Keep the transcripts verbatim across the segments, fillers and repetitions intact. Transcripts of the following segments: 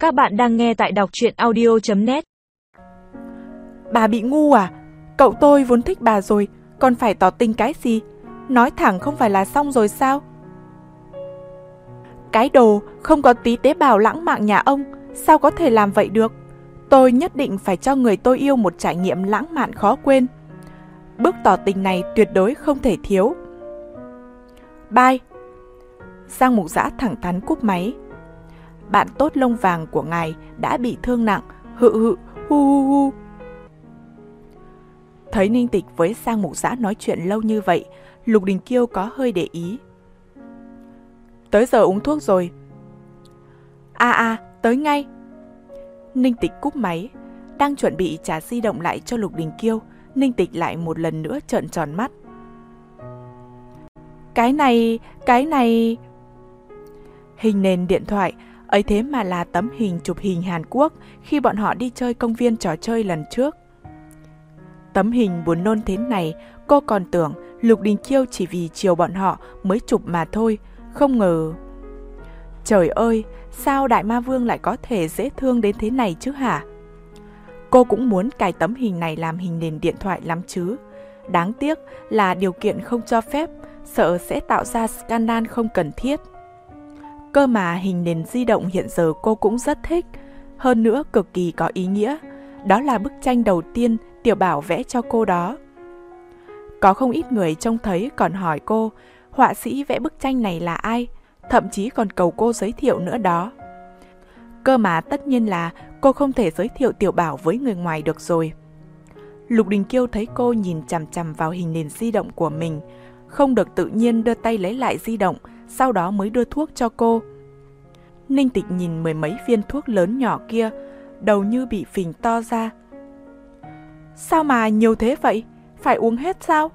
Các bạn đang nghe tại đọc truyện audio chấm net. Bà bị ngu à? Cậu tôi vốn thích bà rồi, còn phải tỏ tình cái gì? Nói thẳng không phải là xong rồi sao? Cái đồ không có tí tế bào lãng mạn nhà ông, sao có thể làm vậy được? Tôi nhất định phải cho người tôi yêu một trải nghiệm lãng mạn khó quên. Bước tỏ tình này tuyệt đối không thể thiếu. Bye. Giang Mục Dã thẳng thắn cúp máy. Bạn tốt lông vàng của ngài đã bị thương nặng, hự hự, hu hu hu. Thấy Ninh Tịch với Giang Mục Dã nói chuyện lâu như vậy, Lục Đình Kiêu có hơi để ý. Tới giờ uống thuốc rồi. À à, tới ngay. Ninh Tịch cúp máy, đang chuẩn bị trả di động lại cho Lục Đình Kiêu, Ninh Tịch lại một lần nữa trợn tròn mắt. Cái này, cái này... Hình nền điện thoại, ấy thế mà là tấm hình chụp hình Hàn Quốc khi bọn họ đi chơi công viên trò chơi lần trước. Tấm hình buồn nôn thế này, cô còn tưởng Lục Đình Kiêu chỉ vì chiều bọn họ mới chụp mà thôi, không ngờ... Trời ơi, sao Đại Ma Vương lại có thể dễ thương đến thế này chứ hả? Cô cũng muốn cài tấm hình này làm hình nền điện thoại lắm chứ. Đáng tiếc là điều kiện không cho phép, sợ sẽ tạo ra scandal không cần thiết. Cơ mà hình nền di động hiện giờ cô cũng rất thích, hơn nữa cực kỳ có ý nghĩa. Đó là bức tranh đầu tiên Tiểu Bảo vẽ cho cô đó. Có không ít người trông thấy còn hỏi cô, họa sĩ vẽ bức tranh này là ai, thậm chí còn cầu cô giới thiệu nữa đó. Cơ mà tất nhiên là cô không thể giới thiệu Tiểu Bảo với người ngoài được rồi. Lục Đình Kiêu thấy cô nhìn chằm chằm vào hình nền di động của mình, không được tự nhiên đưa tay lấy lại di động, sau đó mới đưa thuốc cho cô. Ninh Tịch nhìn mười mấy viên thuốc lớn nhỏ kia, đầu như bị phình to ra. Sao mà nhiều thế vậy? Phải uống hết sao?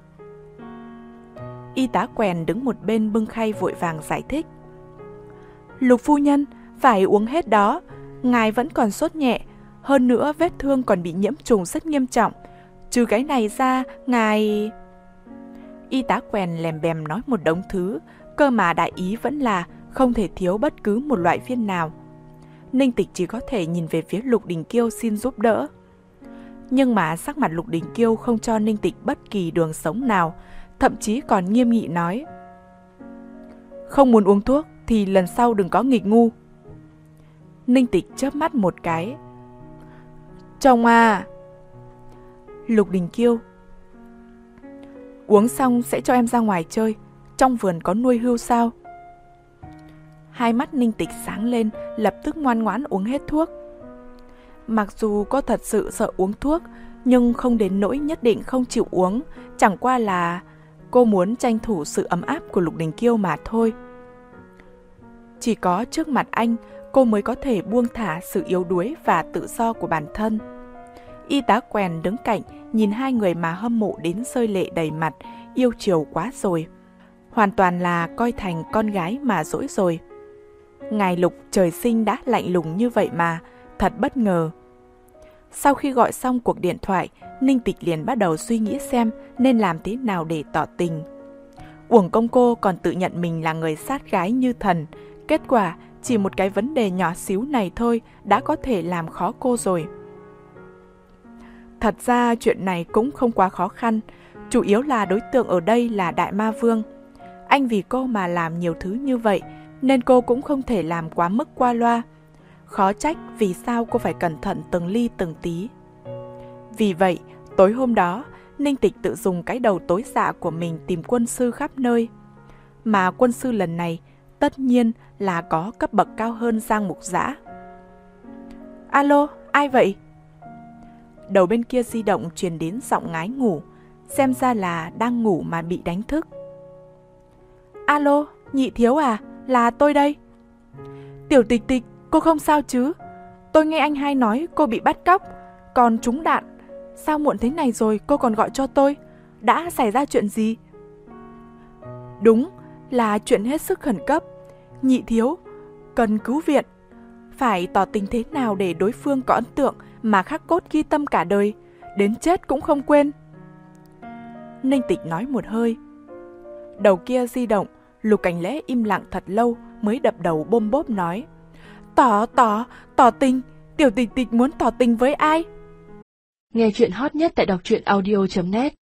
Y tá quèn đứng một bên bưng khay vội vàng giải thích. Lục phu nhân, phải uống hết đó. Ngài vẫn còn sốt nhẹ, hơn nữa vết thương còn bị nhiễm trùng rất nghiêm trọng. Trừ cái này ra, ngài... Y tá quèn lèm bèm nói một đống thứ, cơ mà đại ý vẫn là không thể thiếu bất cứ một loại viên nào. Ninh Tịch chỉ có thể nhìn về phía Lục Đình Kiêu xin giúp đỡ. Nhưng mà sắc mặt Lục Đình Kiêu không cho Ninh Tịch bất kỳ đường sống nào, thậm chí còn nghiêm nghị nói. Không muốn uống thuốc thì lần sau đừng có nghịch ngu. Ninh Tịch chớp mắt một cái. Chồng à! Lục Đình Kiêu. Uống xong sẽ cho em ra ngoài chơi, trong vườn có nuôi hươu sao? Hai mắt Ninh Tịch sáng lên, lập tức ngoan ngoãn uống hết thuốc. Mặc dù cô thật sự sợ uống thuốc, nhưng không đến nỗi nhất định không chịu uống, chẳng qua là cô muốn tranh thủ sự ấm áp của Lục Đình Kiêu mà thôi. Chỉ có trước mặt anh, cô mới có thể buông thả sự yếu đuối và tự do của bản thân. Y tá quèn đứng cạnh, nhìn hai người mà hâm mộ đến rơi lệ đầy mặt, yêu chiều quá rồi. Hoàn toàn là coi thành con gái mà dỗi rồi. Ngài Lục trời sinh đã lạnh lùng như vậy mà, thật bất ngờ. Sau khi gọi xong cuộc điện thoại, Ninh Tịch liền bắt đầu suy nghĩ xem nên làm thế nào để tỏ tình. Uổng công cô còn tự nhận mình là người sát gái như thần, kết quả chỉ một cái vấn đề nhỏ xíu này thôi đã có thể làm khó cô rồi. Thật ra chuyện này cũng không quá khó khăn, chủ yếu là đối tượng ở đây là Đại Ma Vương. Anh vì cô mà làm nhiều thứ như vậy, nên cô cũng không thể làm quá mức qua loa. Khó trách vì sao cô phải cẩn thận từng ly từng tí. Vì vậy, tối hôm đó, Ninh Tịch tự dùng cái đầu tối dạ của mình tìm quân sư khắp nơi. Mà quân sư lần này, tất nhiên là có cấp bậc cao hơn Giang Mục Dã. Alo, ai vậy? Đầu bên kia di động truyền đến giọng ngái ngủ, xem ra là đang ngủ mà bị đánh thức. Alo, nhị thiếu à, là tôi đây. Tiểu Tịch Tịch, cô không sao chứ? Tôi nghe anh hai nói cô bị bắt cóc, còn trúng đạn. Sao muộn thế này rồi cô còn gọi cho tôi? Đã xảy ra chuyện gì? Đúng, là chuyện hết sức khẩn cấp. Nhị thiếu, cần cứu viện. Phải tỏ tình thế nào để đối phương có ấn tượng mà khắc cốt ghi tâm cả đời, đến chết cũng không quên. Ninh Tịch nói một hơi. Đầu kia di động, Lục Cảnh Lễ im lặng thật lâu mới đập đầu bôm bốp nói. Tỏ, tỏ, tỏ tình, tiểu tịch tịch muốn tỏ tình với ai? Nghe chuyện hot nhất tại đọc truyện audio chấm net